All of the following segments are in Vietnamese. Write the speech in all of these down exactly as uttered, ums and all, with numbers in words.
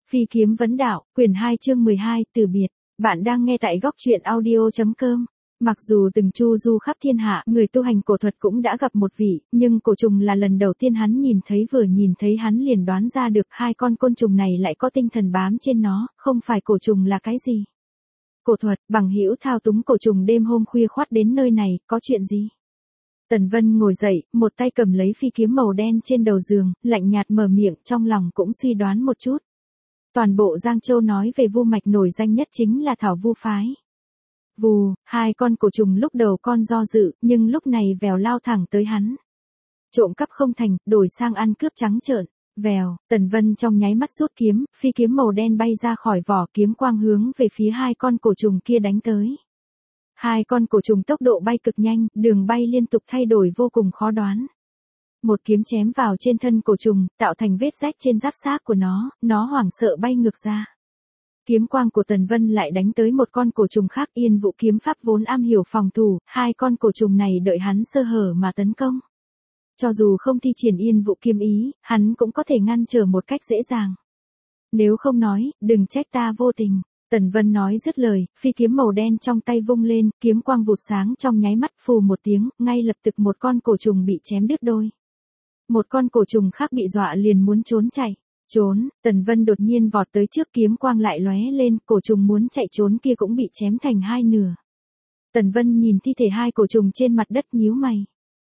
Phi kiếm vấn đạo, quyển hai chương mười hai, từ biệt. Bạn đang nghe tại góc truyện audio.com. Mặc dù từng chu du khắp thiên hạ, người tu hành cổ thuật cũng đã gặp một vị, nhưng cổ trùng là lần đầu tiên hắn nhìn thấy, vừa nhìn thấy hắn liền đoán ra được hai con côn trùng này lại có tinh thần bám trên nó, không phải cổ trùng là cái gì. Cổ thuật, bằng hữu thao túng cổ trùng đêm hôm khuya khoắt đến nơi này, có chuyện gì? Tần Vân ngồi dậy, một tay cầm lấy phi kiếm màu đen trên đầu giường, lạnh nhạt mở miệng, trong lòng cũng suy đoán một chút. Toàn bộ Giang Châu nói về vu mạch nổi danh nhất chính là Thảo Vu phái. Vù, hai con cổ trùng lúc đầu con do dự, nhưng lúc này vèo lao thẳng tới hắn. Trộm cắp không thành, đổi sang ăn cướp trắng trợn. Vèo, Tần Vân trong nháy mắt rút kiếm, phi kiếm màu đen bay ra khỏi vỏ, kiếm quang hướng về phía hai con cổ trùng kia đánh tới. Hai con cổ trùng tốc độ bay cực nhanh, đường bay liên tục thay đổi vô cùng khó đoán. Một kiếm chém vào trên thân cổ trùng, tạo thành vết rách trên giáp xác của nó, nó hoảng sợ bay ngược ra. Kiếm quang của Tần Vân lại đánh tới một con cổ trùng khác. Yên Vụ kiếm pháp vốn am hiểu phòng thủ, hai con cổ trùng này đợi hắn sơ hở mà tấn công. Cho dù không thi triển Yên Vụ kiếm ý, hắn cũng có thể ngăn trở một cách dễ dàng. Nếu không nói, đừng trách ta vô tình. Tần Vân nói dứt lời, phi kiếm màu đen trong tay vung lên, kiếm quang vụt sáng trong nháy mắt, phù một tiếng, ngay lập tức một con cổ trùng bị chém đứt đôi. Một con cổ trùng khác bị dọa liền muốn trốn chạy. Trốn, Tần Vân đột nhiên vọt tới trước, kiếm quang lại lóe lên, cổ trùng muốn chạy trốn kia cũng bị chém thành hai nửa. Tần Vân nhìn thi thể hai cổ trùng trên mặt đất nhíu mày.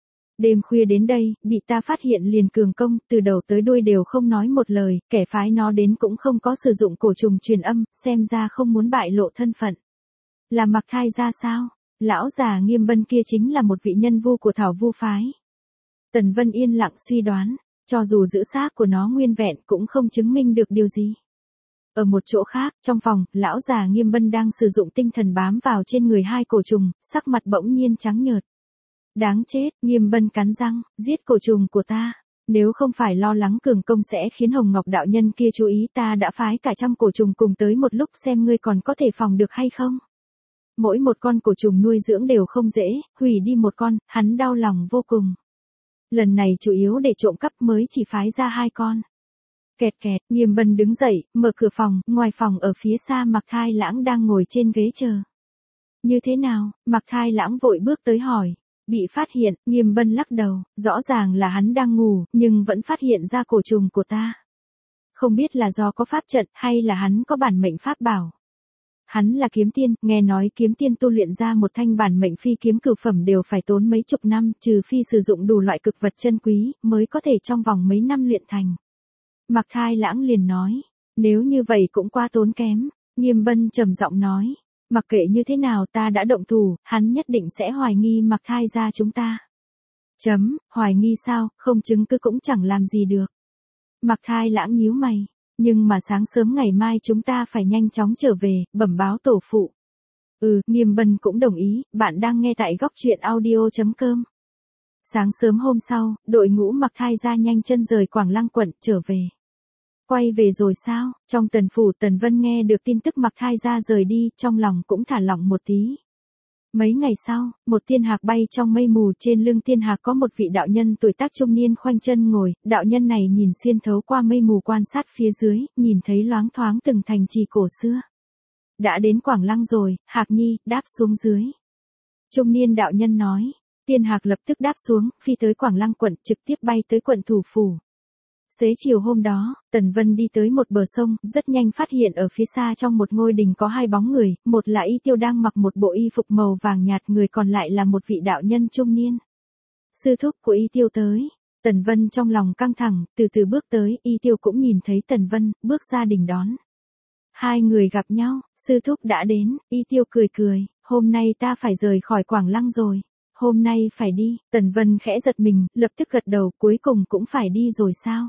Đêm khuya đến đây, bị ta phát hiện liền cường công, từ đầu tới đuôi đều không nói một lời, kẻ phái nó đến cũng không có sử dụng cổ trùng truyền âm, xem ra không muốn bại lộ thân phận. Là Mặc Thai ra sao? Lão già Nghiêm Bân kia chính là một vị nhân vu của Thảo Vu phái. Tần Vân yên lặng suy đoán, cho dù giữ xác của nó nguyên vẹn cũng không chứng minh được điều gì. Ở một chỗ khác, trong phòng, lão già Nghiêm Bân đang sử dụng tinh thần bám vào trên người hai cổ trùng, sắc mặt bỗng nhiên trắng nhợt. Đáng chết, Nghiêm Bân cắn răng, giết cổ trùng của ta. Nếu không phải lo lắng cường công sẽ khiến Hồng Ngọc đạo nhân kia chú ý, ta đã phái cả trăm cổ trùng cùng tới một lúc xem ngươi còn có thể phòng được hay không. Mỗi một con cổ trùng nuôi dưỡng đều không dễ, hủy đi một con, hắn đau lòng vô cùng. Lần này chủ yếu để trộm cắp mới chỉ phái ra hai con. Kẹt kẹt, Nghiêm Bân đứng dậy, mở cửa phòng, ngoài phòng ở phía xa Mặc Thai Lãng đang ngồi trên ghế chờ. Như thế nào? Mặc Thai Lãng vội bước tới hỏi. Bị phát hiện, Nghiêm Bân lắc đầu, rõ ràng là hắn đang ngủ, nhưng vẫn phát hiện ra cổ trùng của ta. Không biết là do có pháp trận hay là hắn có bản mệnh pháp bảo. Hắn là kiếm tiên, nghe nói kiếm tiên tu luyện ra một thanh bản mệnh phi kiếm cửu phẩm đều phải tốn mấy chục năm, trừ phi sử dụng đủ loại cực vật chân quý, mới có thể trong vòng mấy năm luyện thành. Mặc Thai Lãng liền nói, nếu như vậy cũng quá tốn kém. Nghiêm Bân trầm giọng nói, mặc kệ như thế nào ta đã động thủ, hắn nhất định sẽ hoài nghi Mặc Thai ra chúng ta. Chấm, hoài nghi sao, không chứng cứ cũng chẳng làm gì được. Mặc Thai Lãng nhíu mày. Nhưng mà sáng sớm ngày mai chúng ta phải nhanh chóng trở về, bẩm báo tổ phụ. Ừ, Nghiêm Bân cũng đồng ý, bạn đang nghe tại góc truyện audio.com. Sáng sớm hôm sau, đội ngũ Mặc Thai ra nhanh chân rời Quảng Lăng quận, trở về. Quay về rồi sao? Trong Tần phủ, Tần Vân nghe được tin tức Mặc Thai ra rời đi, trong lòng cũng thả lỏng một tí. Mấy ngày sau, một tiên hạc bay trong mây mù, trên lưng tiên hạc có một vị đạo nhân tuổi tác trung niên khoanh chân ngồi, đạo nhân này nhìn xuyên thấu qua mây mù quan sát phía dưới, nhìn thấy loáng thoáng từng thành trì cổ xưa. Đã đến Quảng Lăng rồi, Hạc Nhi, đáp xuống dưới. Trung niên đạo nhân nói, tiên hạc lập tức đáp xuống, phi tới Quảng Lăng quận, trực tiếp bay tới quận thủ phủ. Xế chiều hôm đó, Tần Vân đi tới một bờ sông, rất nhanh phát hiện ở phía xa trong một ngôi đình có hai bóng người, một là Y Tiêu đang mặc một bộ y phục màu vàng nhạt, người còn lại là một vị đạo nhân trung niên. Sư thúc của Y Tiêu tới. Tần Vân trong lòng căng thẳng, từ từ bước tới, Y Tiêu cũng nhìn thấy Tần Vân, bước ra đình đón. Hai người gặp nhau, sư thúc đã đến, Y Tiêu cười cười, hôm nay ta phải rời khỏi Quảng Lăng rồi. Hôm nay phải đi, Tần Vân khẽ giật mình, lập tức gật đầu, cuối cùng cũng phải đi rồi sao?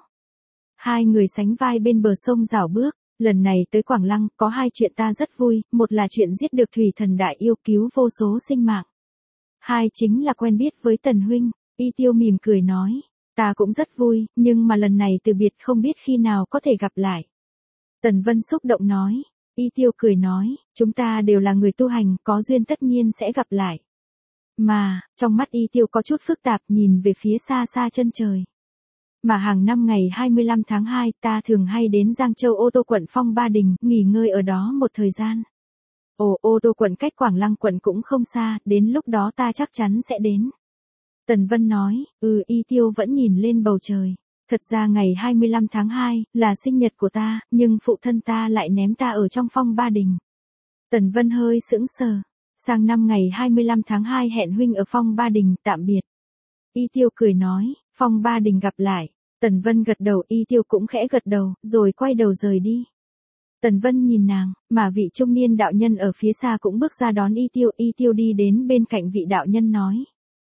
Hai người sánh vai bên bờ sông rảo bước, lần này tới Quảng Lăng, có hai chuyện ta rất vui, một là chuyện giết được thủy thần đại yêu, cứu vô số sinh mạng. Hai chính là quen biết với Tần huynh. Y Tiêu mỉm cười nói, ta cũng rất vui, nhưng mà lần này từ biệt không biết khi nào có thể gặp lại. Tần Vân xúc động nói, Y Tiêu cười nói, chúng ta đều là người tu hành, có duyên tất nhiên sẽ gặp lại. Mà, trong mắt Y Tiêu có chút phức tạp, nhìn về phía xa xa chân trời. Mà hàng năm ngày hai mươi lăm tháng hai ta thường hay đến Giang Châu Ô Tô quận Phong Ba Đình, nghỉ ngơi ở đó một thời gian. Ồ, Ô Tô quận cách Quảng Lăng quận cũng không xa, đến lúc đó ta chắc chắn sẽ đến. Tần Vân nói, ừ, Y Tiêu vẫn nhìn lên bầu trời. Thật ra ngày hai mươi lăm tháng hai là sinh nhật của ta, nhưng phụ thân ta lại ném ta ở trong Phong Ba Đình. Tần Vân hơi sững sờ. Sang năm ngày hai mươi lăm tháng hai hẹn huynh ở Phong Ba Đình, tạm biệt. Y Tiêu cười nói, Phong Ba Đình gặp lại. Tần Vân gật đầu, Y Tiêu cũng khẽ gật đầu, rồi quay đầu rời đi. Tần Vân nhìn nàng, mà vị trung niên đạo nhân ở phía xa cũng bước ra đón Y Tiêu. Y Tiêu đi đến bên cạnh vị đạo nhân nói.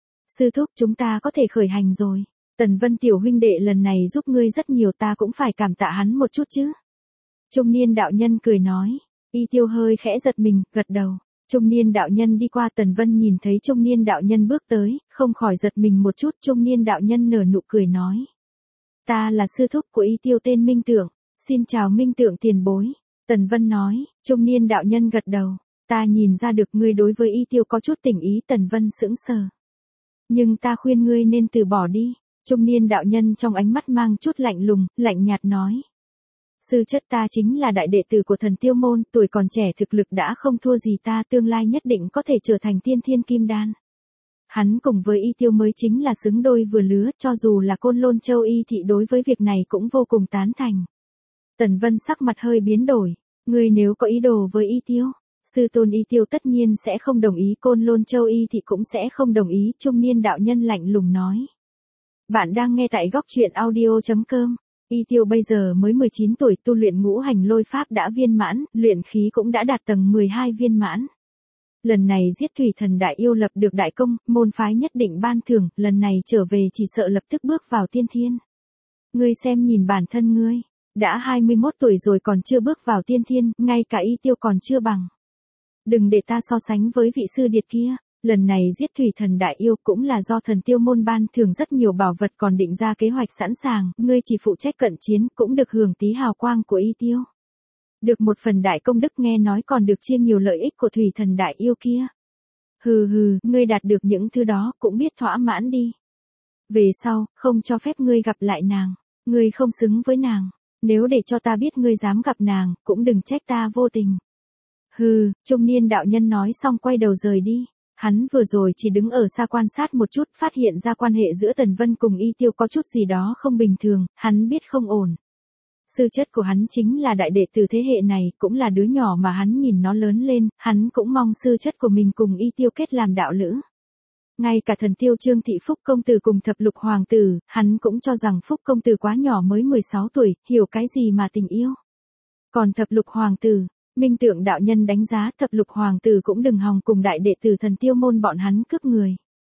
Sư thúc, chúng ta có thể khởi hành rồi. Tần Vân tiểu huynh đệ lần này giúp ngươi rất nhiều, ta cũng phải cảm tạ hắn một chút chứ. Trung niên đạo nhân cười nói. Y Tiêu hơi khẽ giật mình, gật đầu. Trung niên đạo nhân đi qua, Tần Vân nhìn thấy trung niên đạo nhân bước tới, không khỏi giật mình một chút. Trung niên đạo nhân nở nụ cười nói. Ta là sư thúc của Y Tiêu tên Minh Tượng, xin chào Minh Tượng tiền bối. Tần Vân nói. Trung niên đạo nhân gật đầu. Ta nhìn ra được ngươi đối với Y Tiêu có chút tình ý. Tần Vân sững sờ. Nhưng ta khuyên ngươi nên từ bỏ đi. Trung niên đạo nhân trong ánh mắt mang chút lạnh lùng, lạnh nhạt nói. Sư chất ta chính là đại đệ tử của Thần Tiêu môn, tuổi còn trẻ thực lực đã không thua gì ta, tương lai nhất định có thể trở thành tiên thiên kim đan. Hắn cùng với Y Tiêu mới chính là xứng đôi vừa lứa, cho dù là Côn Lôn Châu Y thị đối với việc này cũng vô cùng tán thành. Tần Vân sắc mặt hơi biến đổi. Ngươi nếu có ý đồ với Y Tiêu, sư tôn Y Tiêu tất nhiên sẽ không đồng ý, Côn Lôn Châu Y thị cũng sẽ không đồng ý. Trung niên đạo nhân lạnh lùng nói. Bạn đang nghe tại góc truyện audio chấm com. Y Tiêu bây giờ mới mười chín tuổi, tu luyện ngũ hành lôi pháp đã viên mãn, luyện khí cũng đã đạt tầng mười hai viên mãn. Lần này giết thủy thần đại yêu lập được đại công, môn phái nhất định ban thưởng, lần này trở về chỉ sợ lập tức bước vào tiên thiên. Ngươi xem nhìn bản thân ngươi, đã hai mươi mốt tuổi rồi còn chưa bước vào tiên thiên, ngay cả Y Tiêu còn chưa bằng. Đừng để ta so sánh với vị sư điệt kia. Lần này giết thủy thần đại yêu cũng là do Thần Tiêu môn ban thưởng rất nhiều bảo vật, còn định ra kế hoạch sẵn sàng, ngươi chỉ phụ trách cận chiến, cũng được hưởng tí hào quang của Y Tiêu. Được một phần đại công đức, nghe nói còn được chia nhiều lợi ích của thủy thần đại yêu kia. Hừ hừ, ngươi đạt được những thứ đó cũng biết thỏa mãn đi. Về sau, không cho phép ngươi gặp lại nàng, ngươi không xứng với nàng, nếu để cho ta biết ngươi dám gặp nàng, cũng đừng trách ta vô tình. Hừ, trung niên đạo nhân nói xong quay đầu rời đi. Hắn vừa rồi chỉ đứng ở xa quan sát một chút, phát hiện ra quan hệ giữa Tần Vân cùng Y Tiêu có chút gì đó không bình thường, hắn biết không ổn. Sư chất của hắn chính là đại đệ tử thế hệ này, cũng là đứa nhỏ mà hắn nhìn nó lớn lên, hắn cũng mong sư chất của mình cùng Y Tiêu kết làm đạo lữ. Ngay cả Thần Tiêu Trương Thị Phúc công tử cùng Thập Lục hoàng tử, hắn cũng cho rằng Phúc công tử quá nhỏ, mới mười sáu tuổi, hiểu cái gì mà tình yêu. Còn Thập Lục hoàng tử, Minh Tượng đạo nhân đánh giá Thập Lục hoàng tử cũng đừng hòng cùng đại đệ tử Thần Tiêu môn bọn hắn cướp người.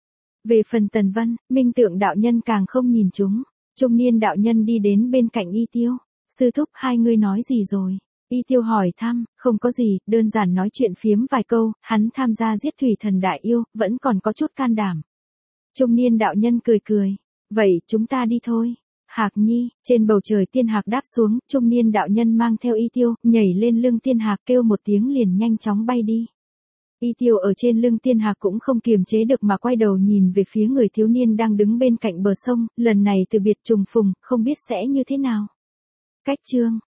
Về phần Tần Vân, Minh Tượng đạo nhân càng không nhìn chúng. Trung niên đạo nhân đi đến bên cạnh Y Tiêu. Sư thúc, hai ngươi nói gì rồi? Y Tiêu hỏi thăm. Không có gì, đơn giản nói chuyện phiếm vài câu, hắn tham gia giết thủy thần đại yêu, vẫn còn có chút can đảm. Trung niên đạo nhân cười cười. Vậy, chúng ta đi thôi. Hạc Nhi, trên bầu trời tiên hạc đáp xuống, trung niên đạo nhân mang theo Y Tiêu, nhảy lên lưng tiên hạc, kêu một tiếng liền nhanh chóng bay đi. Y Tiêu ở trên lưng tiên hạc cũng không kiềm chế được mà quay đầu nhìn về phía người thiếu niên đang đứng bên cạnh bờ sông, lần này từ biệt trùng phùng, không biết sẽ như thế nào. Cách chương